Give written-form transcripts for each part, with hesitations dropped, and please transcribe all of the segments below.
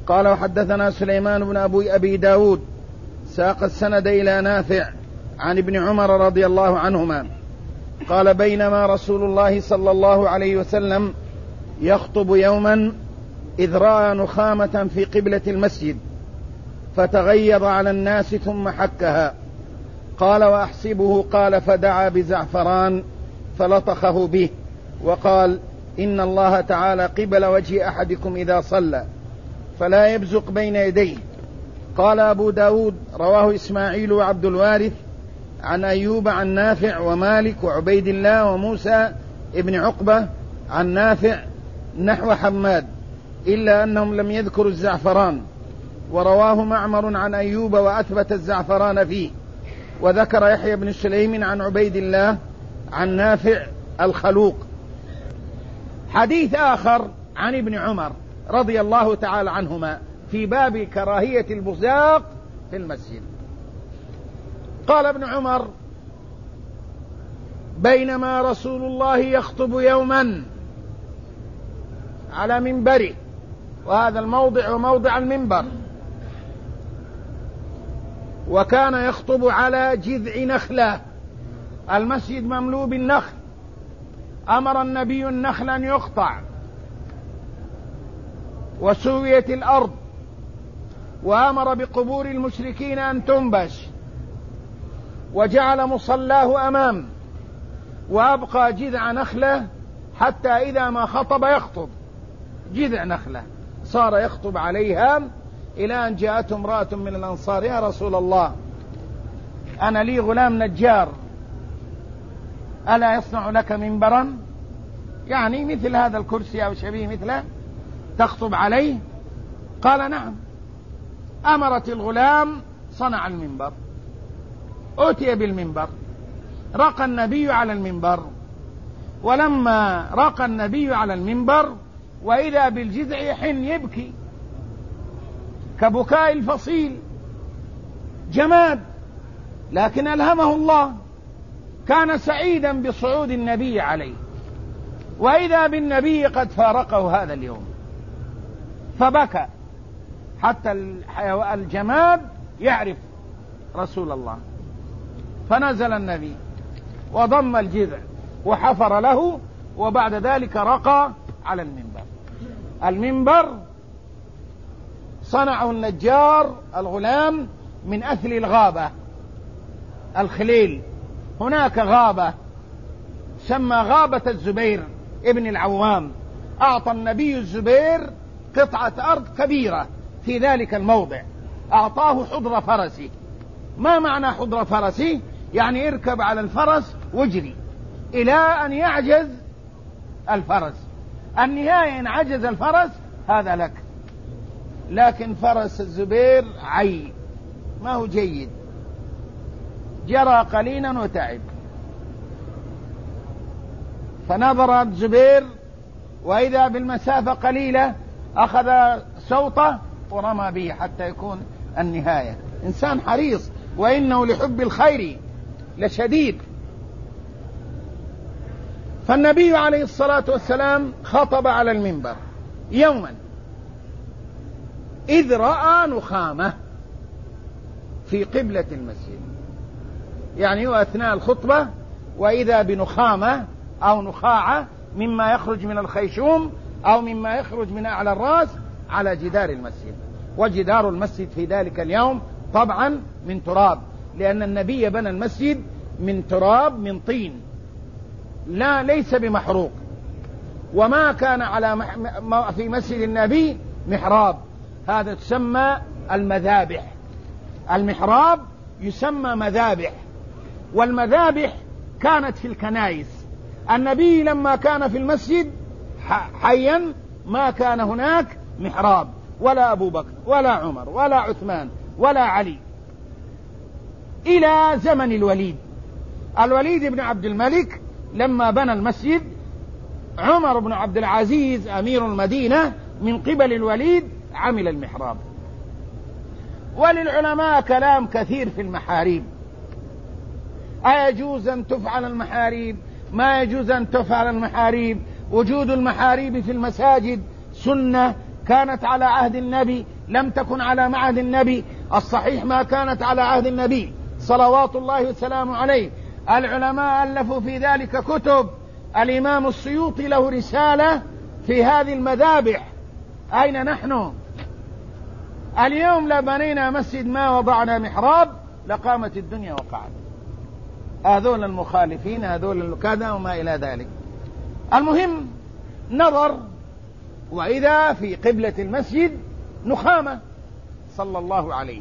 قال وحدثنا سليمان بن أبي داود ساق السند إلى نافع عن ابن عمر رضي الله عنهما قال بينما رسول الله صلى الله عليه وسلم يخطب يوما إذ رأى نخامة في قبلة المسجد فتغيظ على الناس ثم حكها. قال وأحسبه قال فدعا بزعفران فلطخه به وقال إن الله تعالى قبل وجه أحدكم إذا صلى فلا يبزق بين يديه. قال أبو داود رواه إسماعيل وعبد الوارث عن أيوب عن نافع ومالك وعبيد الله وموسى ابن عقبة عن نافع نحو حماد إلا أنهم لم يذكروا الزعفران، ورواه معمر عن أيوب وأثبت الزعفران فيه، وذكر يحيى بن سليم عن عبيد الله عن نافع الخلوق. حديث آخر عن ابن عمر رضي الله تعالى عنهما في باب كراهية البزاق في المسجد. قال ابن عمر بينما رسول الله يخطب يوما على منبره، وهذا الموضع وموضع المنبر، وكان يخطب على جذع نخلة، المسجد مملوء بالنخل، أمر النبي النخل أن يقطع وسويت الأرض، وأمر بقبور المشركين أن تنبش، وجعل مصلاه أمام، وأبقى جذع نخلة حتى إذا ما خطب يخطب جذع نخلة صار يخطب عليها إلى أن جاءته امرأة من الأنصار يا رسول الله أنا لي غلام نجار ألا يصنع لك منبرا، يعني مثل هذا الكرسي أو شبيه مثله تخطب عليه؟ قال نعم. أمرت الغلام صنع المنبر، أتي بالمنبر، رقى النبي على المنبر، ولما رقى النبي على المنبر وإذا بالجذع يحن يبكي كبكاء الفصيل، جماد، لكن ألهمه الله، كان سعيدا بصعود النبي عليه، وإذا بالنبي قد فارقه هذا اليوم، فبكى حتى الجماد يعرف رسول الله، فنزل النبي وضم الجذع وحفر له، وبعد ذلك رقى على المنبر. المنبر صنعه النجار الغلام من أثل الغابة الخليل، هناك غابة سمى غابة الزبير ابن العوام، أعطى النبي الزبير قطعة أرض كبيرة في ذلك الموضع، أعطاه حضر فرسه. ما معنى حضر فرسه؟ يعني اركب على الفرس واجري إلى أن يعجز الفرس، النهاية إن عجز الفرس هذا لك. لكن فرس الزبير عي ما هو جيد، جرى قليلا وتعب، فنظر الزبير وإذا بالمسافة قليلة أخذ سوطه ورمى به حتى يكون النهاية. إنسان حريص، وإنه لحب الخير لشديد. فالنبي عليه الصلاة والسلام خطب على المنبر يوما إذ رأى نخامة في قبلة المسجد، يعني هو أثناء الخطبة وإذا بنخامة أو نخاعة مما يخرج من الخيشوم أو مما يخرج من أعلى الرأس على جدار المسجد. وجدار المسجد في ذلك اليوم طبعا من تراب، لأن النبي بنى المسجد من تراب من طين، لا ليس بمحروق. وما كان على في مسجد النبي محراب، هذا تسمى المذابح، المحراب يسمى مذابح، والمذابح كانت في الكنائس. النبي لما كان في المسجد حيا ما كان هناك محراب، ولا أبو بكر ولا عمر ولا عثمان ولا علي، إلى زمن الوليد بن عبد الملك لما بنى المسجد. عمر بن عبد العزيز أمير المدينة من قبل الوليد عمل المحراب. وللعلماء كلام كثير في المحاريب، أيجوز أن تفعل المحاريب؟ ما يجوز أن تفعل المحاريب؟ وجود المحاريب في المساجد سنة كانت على عهد النبي، لم تكن على معهد النبي. الصحيح ما كانت على عهد النبي صلوات الله وسلامه عليه. العلماء ألفوا في ذلك كتب. الإمام السيوطي له رسالة في هذه المذابح. أين نحن اليوم؟ لبنينا مسجد ما وضعنا محراب لقامت الدنيا وقعت. هذول المخالفين، هذول كذا وما إلى ذلك. المهم نظر، وإذا في قبلة المسجد نخامة صلى الله عليه،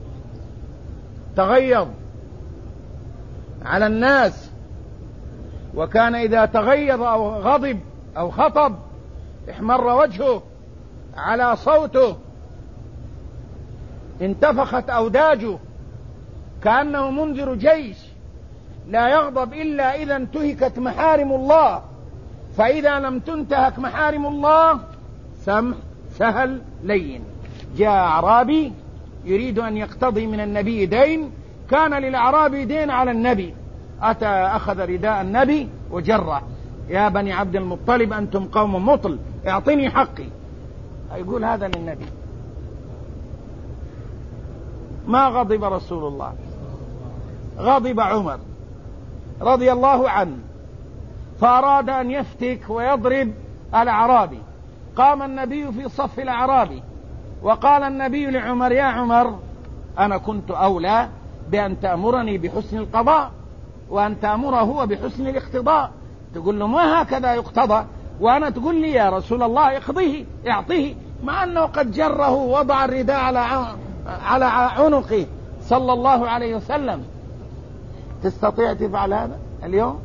تغيظ على الناس، وكان إذا تغيظ أو غضب أو خطب احمر وجهه على صوته، انتفخت أوداجه كأنه منذر جيش، لا يغضب إلا إذا انتهكت محارم الله، فإذا لم تنتهك محارم الله سمح سهل لين. جاء أعرابي يريد أن يقتضي من النبي دين، كان للأعرابي دين على النبي، أتى أخذ رداء النبي وجره: يا بني عبد المطلب أنتم قوم مطل، اعطني حقي. يقول هذا للنبي. ما غضب رسول الله، غضب عمر رضي الله عنه، فأراد أن يفتك ويضرب الأعرابي. قام النبي في صف الأعرابي وقال النبي لعمر: يا عمر، أنا كنت أولى بأن تأمرني بحسن القضاء وأن تأمره هو بحسن الاقتضاء. تقول له ما هكذا يقتضى، وأنا تقول لي يا رسول الله اقضيه اعطيه، مع أنه قد جره ووضع الرداء على عنقه صلى الله عليه وسلم. تستطيع تفعل هذا اليوم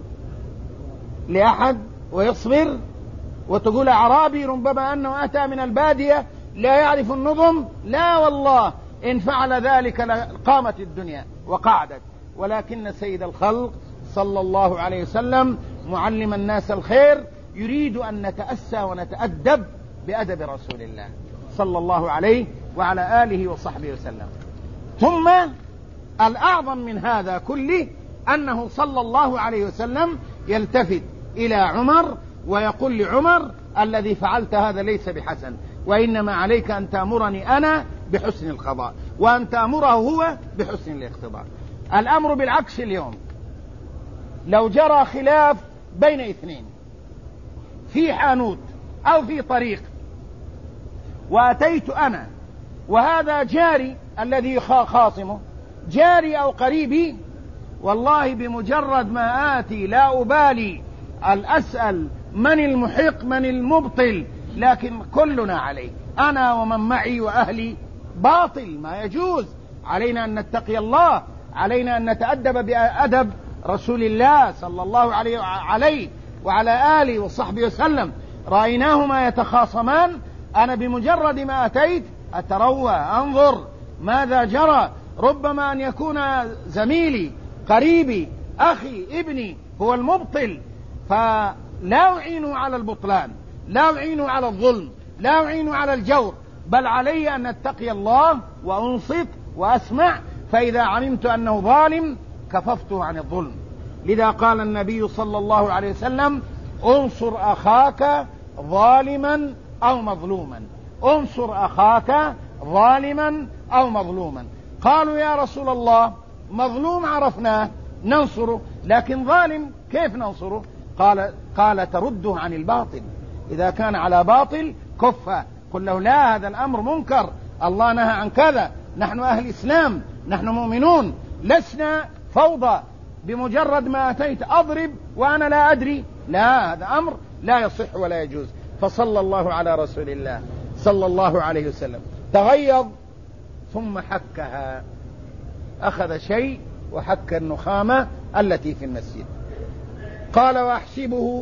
لأحد ويصبر؟ وتقول أعرابي ربما أنه أتى من البادية لا يعرف النظم؟ لا والله، إن فعل ذلك لقامت الدنيا وقعدت. ولكن سيد الخلق صلى الله عليه وسلم معلم الناس الخير يريد أن نتأسى ونتأدب بأدب رسول الله صلى الله عليه وعلى آله وصحبه وسلم. ثم الأعظم من هذا كله أنه صلى الله عليه وسلم يلتفت إلى عمر ويقول لعمر: الذي فعلت هذا ليس بحسن، وإنما عليك أن تأمرني أنا بحسن القضاء وأن تأمره هو بحسن الاقتضاء. الأمر بالعكس اليوم. لو جرى خلاف بين اثنين في حانوت أو في طريق، وأتيت أنا وهذا جاري الذي خاصمه جاري أو قريبي، والله بمجرد ما آتي لا أبالي أسأل من المحق من المبطل، لكن كلنا عليه، أنا ومن معي وأهلي باطل، ما يجوز. علينا أن نتقي الله، علينا أن نتأدب بأدب رسول الله صلى الله عليه وعلى آله وصحبه وسلم. رأيناهما يتخاصمان، أنا بمجرد ما أتيت أتروى أنظر ماذا جرى، ربما أن يكون زميلي قريبي أخي ابني هو المبطل، فلا أعين على البطلان، لا أعين على الظلم، لا أعين على الجور، بل علي أن أتقي الله وأنصت وأسمع، فإذا علمت أنه ظالم كففته عن الظلم. لذا قال النبي صلى الله عليه وسلم: انصر أخاك ظالما أو مظلوما، انصر أخاك ظالما أو مظلوما. قالوا يا رسول الله مظلوم عرفناه ننصره، لكن ظالم كيف ننصره؟ قال ترده عن الباطل، إذا كان على باطل كفه، قل له لا هذا الأمر منكر، الله نهى عن كذا، نحن أهل إسلام، نحن مؤمنون، لسنا فوضى بمجرد ما أتيت أضرب وأنا لا أدري، لا، هذا أمر لا يصح ولا يجوز. فصلى الله على رسول الله صلى الله عليه وسلم، تغيظ ثم حكها، أخذ شيء وحك النخامة التي في المسجد. قال: وأحسبه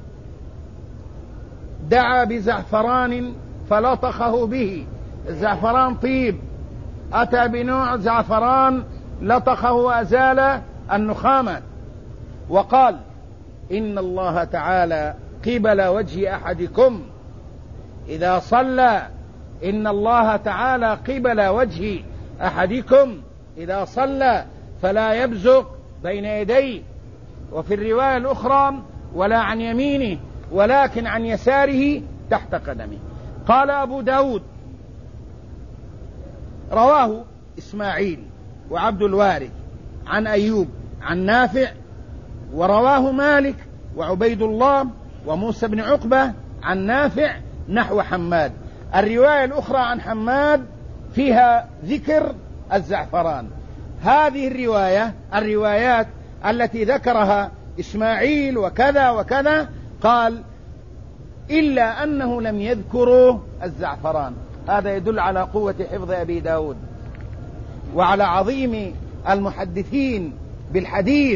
دعا بزعفران فلطخه به. الزعفران طيب، أتى بنوع زعفران لطخه وأزال النخامة، وقال: إن الله تعالى قبل وجه أحدكم إذا صلى، إن الله تعالى قبل وجه أحدكم إذا صلى فلا يبزق بين يديه. وفي الرواية الأخرى: ولا عن يمينه ولكن عن يساره تحت قدمه. قال أبو داود رواه إسماعيل وعبد الوارث عن أيوب عن نافع، ورواه مالك وعبيد الله وموسى بن عقبة عن نافع نحو حماد. الرواية الأخرى عن حماد فيها ذكر الزعفران. هذه الروايات التي ذكرها إسماعيل وكذا وكذا، قال إلا أنه لم يذكروا الزعفران. هذا يدل على قوة حفظ أبي داود وعلى عظيم المحدثين بالحديث.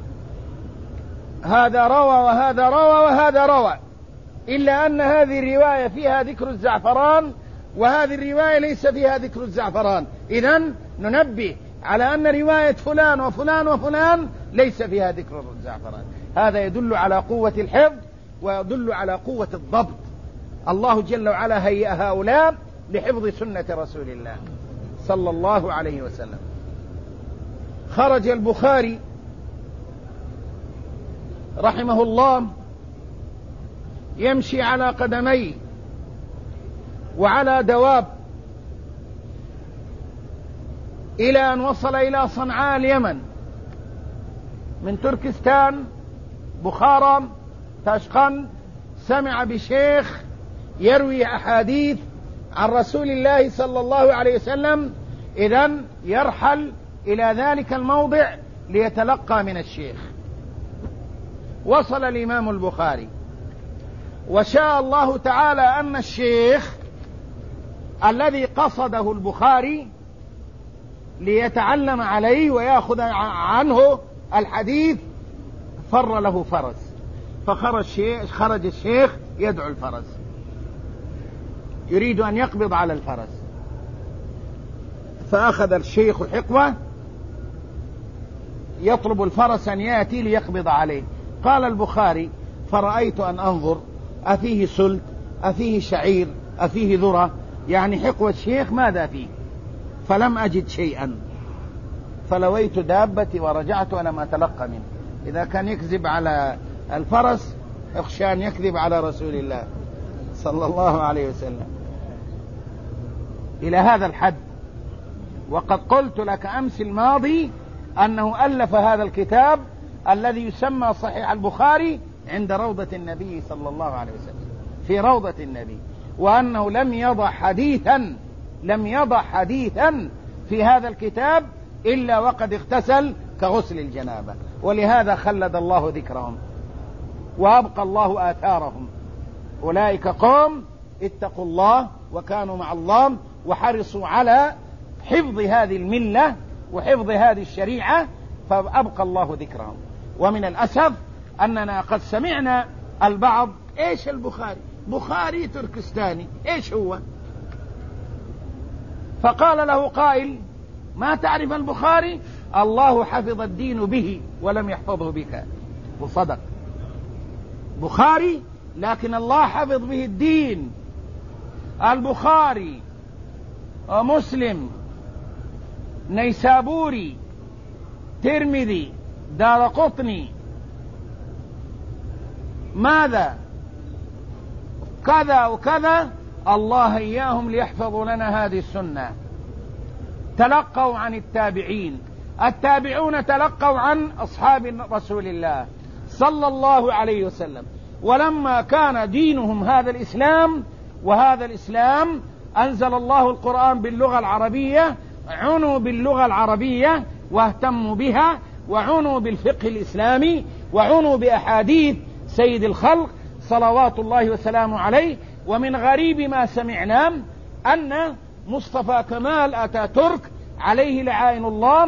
هذا روى وهذا روى وهذا روى، إلا أن هذه الرواية فيها ذكر الزعفران وهذه الرواية ليس فيها ذكر الزعفران. إذن ننبه على أن رواية فلان وفلان وفلان ليس فيها ذكر الزعفران. هذا يدل على قوة الحفظ ويدل على قوة الضبط. الله جل وعلا هيأ هؤلاء لحفظ سنة رسول الله صلى الله عليه وسلم. خرج البخاري رحمه الله يمشي على قدميه وعلى دواب إلى أن وصل إلى صنعاء اليمن، من تركستان بخارى تاشقند، سمع بشيخ يروي أحاديث عن رسول الله صلى الله عليه وسلم، إذن يرحل إلى ذلك الموضع ليتلقى من الشيخ. وصل الإمام البخاري، وشاء الله تعالى أن الشيخ الذي قصده البخاري ليتعلم عليه ويأخذ عنه الحديث فر له فرس، فخرج الشيخ يدعو الفرس، يريد أن يقبض على الفرس، فأخذ الشيخ حقوة يطلب الفرس أن يأتي ليقبض عليه. قال البخاري: فرأيت أن أنظر أفيه سلت أفيه شعير أفيه ذرة، يعني حقوة الشيخ ماذا فيه؟ فلم أجد شيئا، فلويت دابتي ورجعت ولم أتلقى منه. إذا كان يكذب على الفرس اخشى أن يكذب على رسول الله صلى الله عليه وسلم إلى هذا الحد. وقد قلت لك أمس الماضي أنه ألف هذا الكتاب الذي يسمى صحيح البخاري عند روضة النبي صلى الله عليه وسلم، في روضة النبي، وأنه لم يضع حديثا في هذا الكتاب إلا وقد اغتسل كغسل الجنابة. ولهذا خلد الله ذكرهم وأبقى الله آثارهم. أولئك قوم اتقوا الله وكانوا مع الله وحرصوا على حفظ هذه الملة وحفظ هذه الشريعة، فأبقى الله ذكرهم. ومن الأسف أننا قد سمعنا البعض: إيش البخاري؟ بخاري تركستاني، إيش هو؟ فقال له قائل: ما تعرف البخاري؟ الله حفظ الدين به ولم يحفظه بك. وصدق، بخاري لكن الله حفظ به الدين. البخاري ومسلم نيسابوري ترمذي دارقطني ماذا كذا وكذا، الله إياهم ليحفظوا لنا هذه السنة. تلقوا عن التابعين، التابعون تلقوا عن أصحاب رسول الله صلى الله عليه وسلم. ولما كان دينهم هذا الإسلام، وهذا الإسلام أنزل الله القرآن باللغة العربية، عنوا باللغة العربية واهتموا بها، وعنوا بالفقه الإسلامي، وعنوا بأحاديث سيد الخلق صلوات الله وسلامه عليه. ومن غريب ما سمعنا أن مصطفى كمال أتاتورك عليه لعائن الله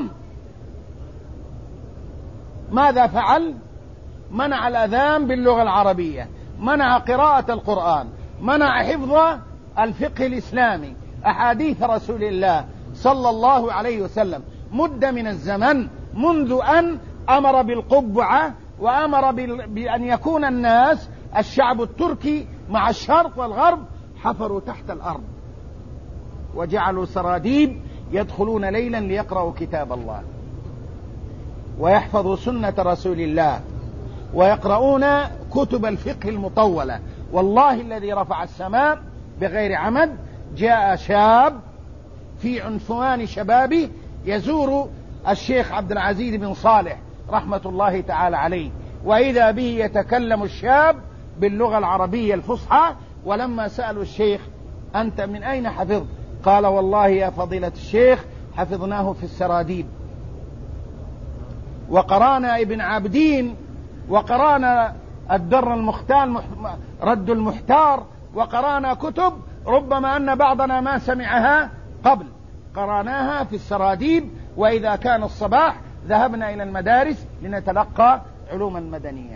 ماذا فعل؟ منع الأذان باللغة العربية، منع قراءة القرآن، منع حفظ الفقه الإسلامي، أحاديث رسول الله صلى الله عليه وسلم مدة من الزمن، منذ أن أمر بالقبعة وأمر بأن يكون الناس الشعب التركي مع الشرق والغرب حفروا تحت الأرض وجعلوا سراديب يدخلون ليلا ليقرأوا كتاب الله ويحفظوا سنة رسول الله ويقرؤون كتب الفقه المطولة. والله الذي رفع السماء بغير عمد، جاء شاب في عنفوان شبابه يزور الشيخ عبد العزيز بن صالح رحمة الله تعالى عليه، وإذا به يتكلم الشاب باللغة العربية الفصحى. ولما سألوا الشيخ: أنت من أين حفظت؟ قال: والله يا فضيلة الشيخ حفظناه في السراديب، وقرانا ابن عابدين، وقرانا الدر المختال رد المحتار، وقرانا كتب ربما أن بعضنا ما سمعها قبل، قراناها في السراديب، وإذا كان الصباح ذهبنا إلى المدارس لنتلقى علوما مدنية.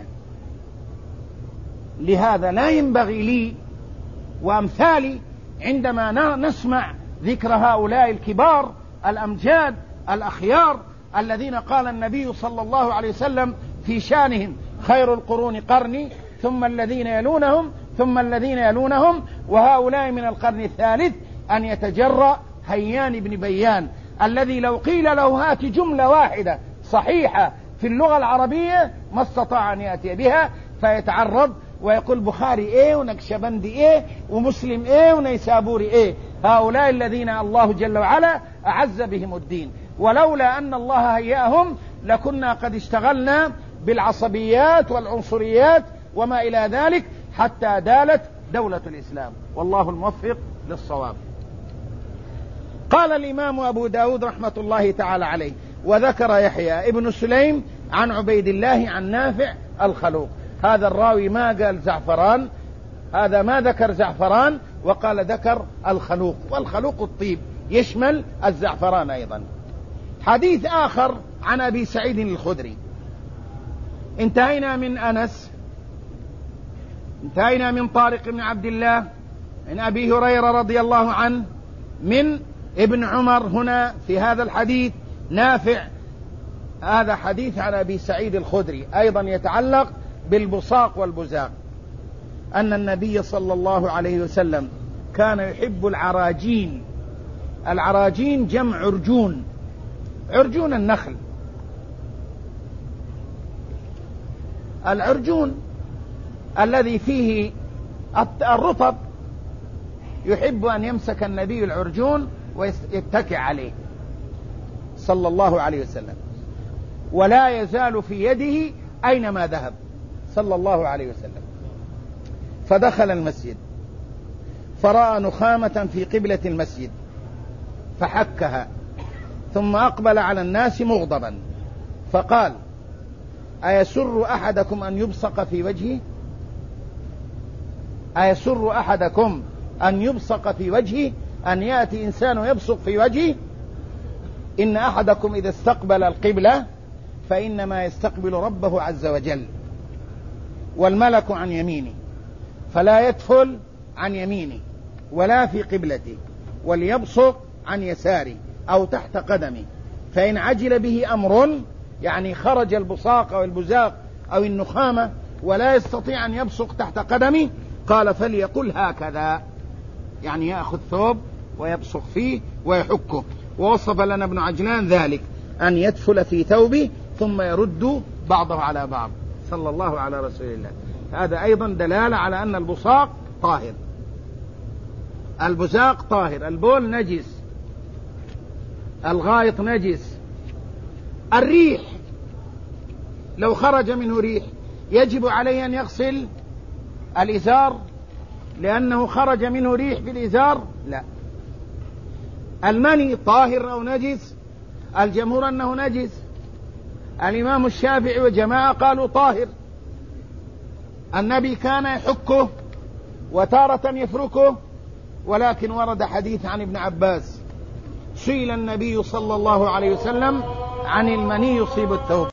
لهذا لا ينبغي لي وأمثالي عندما نسمع ذكر هؤلاء الكبار الأمجاد الأخيار الذين قال النبي صلى الله عليه وسلم في شانهم: خير القرون قرني ثم الذين يلونهم ثم الذين يلونهم، وهؤلاء من القرن الثالث، أن يتجرأ هيان بن بيان الذي لو قيل له هات جملة واحدة صحيحة في اللغة العربية ما استطاع أن يأتي بها، فيتعرض ويقول بخاري إيه ونكشبندي إيه ومسلم إيه ونيسابوري إيه. هؤلاء الذين الله جل وعلا أعز بهم الدين، ولولا أن الله هيأهم لكنا قد اشتغلنا بالعصبيات والعنصريات وما إلى ذلك حتى دالت دولة الإسلام، والله الموفق للصواب. قال الإمام أبو داود رحمة الله تعالى عليه: وذكر يحيى ابن سليم عن عبيد الله عن نافع الخلوق. هذا الراوي ما قال زعفران، هذا ما ذكر زعفران، وقال ذكر الخلوق، والخلوق الطيب يشمل الزعفران أيضا. حديث آخر عن أبي سعيد الخدري. انتهينا من أنس، انتهينا من طارق بن عبد الله، من أبي هريرة رضي الله عنه، من ابن عمر. هنا في هذا الحديث نافع. هذا حديث عن أبي سعيد الخدري أيضا يتعلق بالبصاق والبزاق، أن النبي صلى الله عليه وسلم كان يحب العراجين. العراجين جمع عرجون، عرجون النخل. العرجون الذي فيه الرطب، يحب أن يمسك النبي العرجون ويتكئ عليه صلى الله عليه وسلم، ولا يزال في يده أينما ذهب صلى الله عليه وسلم. فدخل المسجد فرأى نخامة في قبلة المسجد فحكها، ثم أقبل على الناس مغضبا فقال: أيسر أحدكم أن يبصق في وجهه؟ أيسر أحدكم أن يبصق في وجهه، أن يأتي إنسان يبصق في وجهه؟ إن أحدكم إذا استقبل القبلة فإنما يستقبل ربه عز وجل، والملك عن يمينه، فلا يدخل عن يمينه ولا في قبلته، وليبصق عن يساره أو تحت قدمه، فإن عجل به أمر، يعني خرج البصاق أو البزاق أو النخامة ولا يستطيع أن يبصق تحت قدمه، قال: فليقل هكذا، يعني يأخذ ثوب ويبصق فيه ويحكه. ووصف لنا ابن عجلان ذلك، أن يدفل في ثوبه ثم يرد بعضه على بعض، صلى الله على رسول الله. هذا أيضا دلالة على أن البصاق طاهر، البزاق طاهر، البول نجس، الغائط نجس. الريح لو خرج منه ريح يجب عليه أن يغسل الإزار لأنه خرج منه ريح في الإزار؟ لا. المني طاهر أو نجس؟ الجمهور أنه نجس. الإمام الشافعي وجماعة قالوا طاهر. النبي كان يحكه وتارة يفركه، ولكن ورد حديث عن ابن عباس: سئل النبي صلى الله عليه وسلم عن المني يصيب الثوب.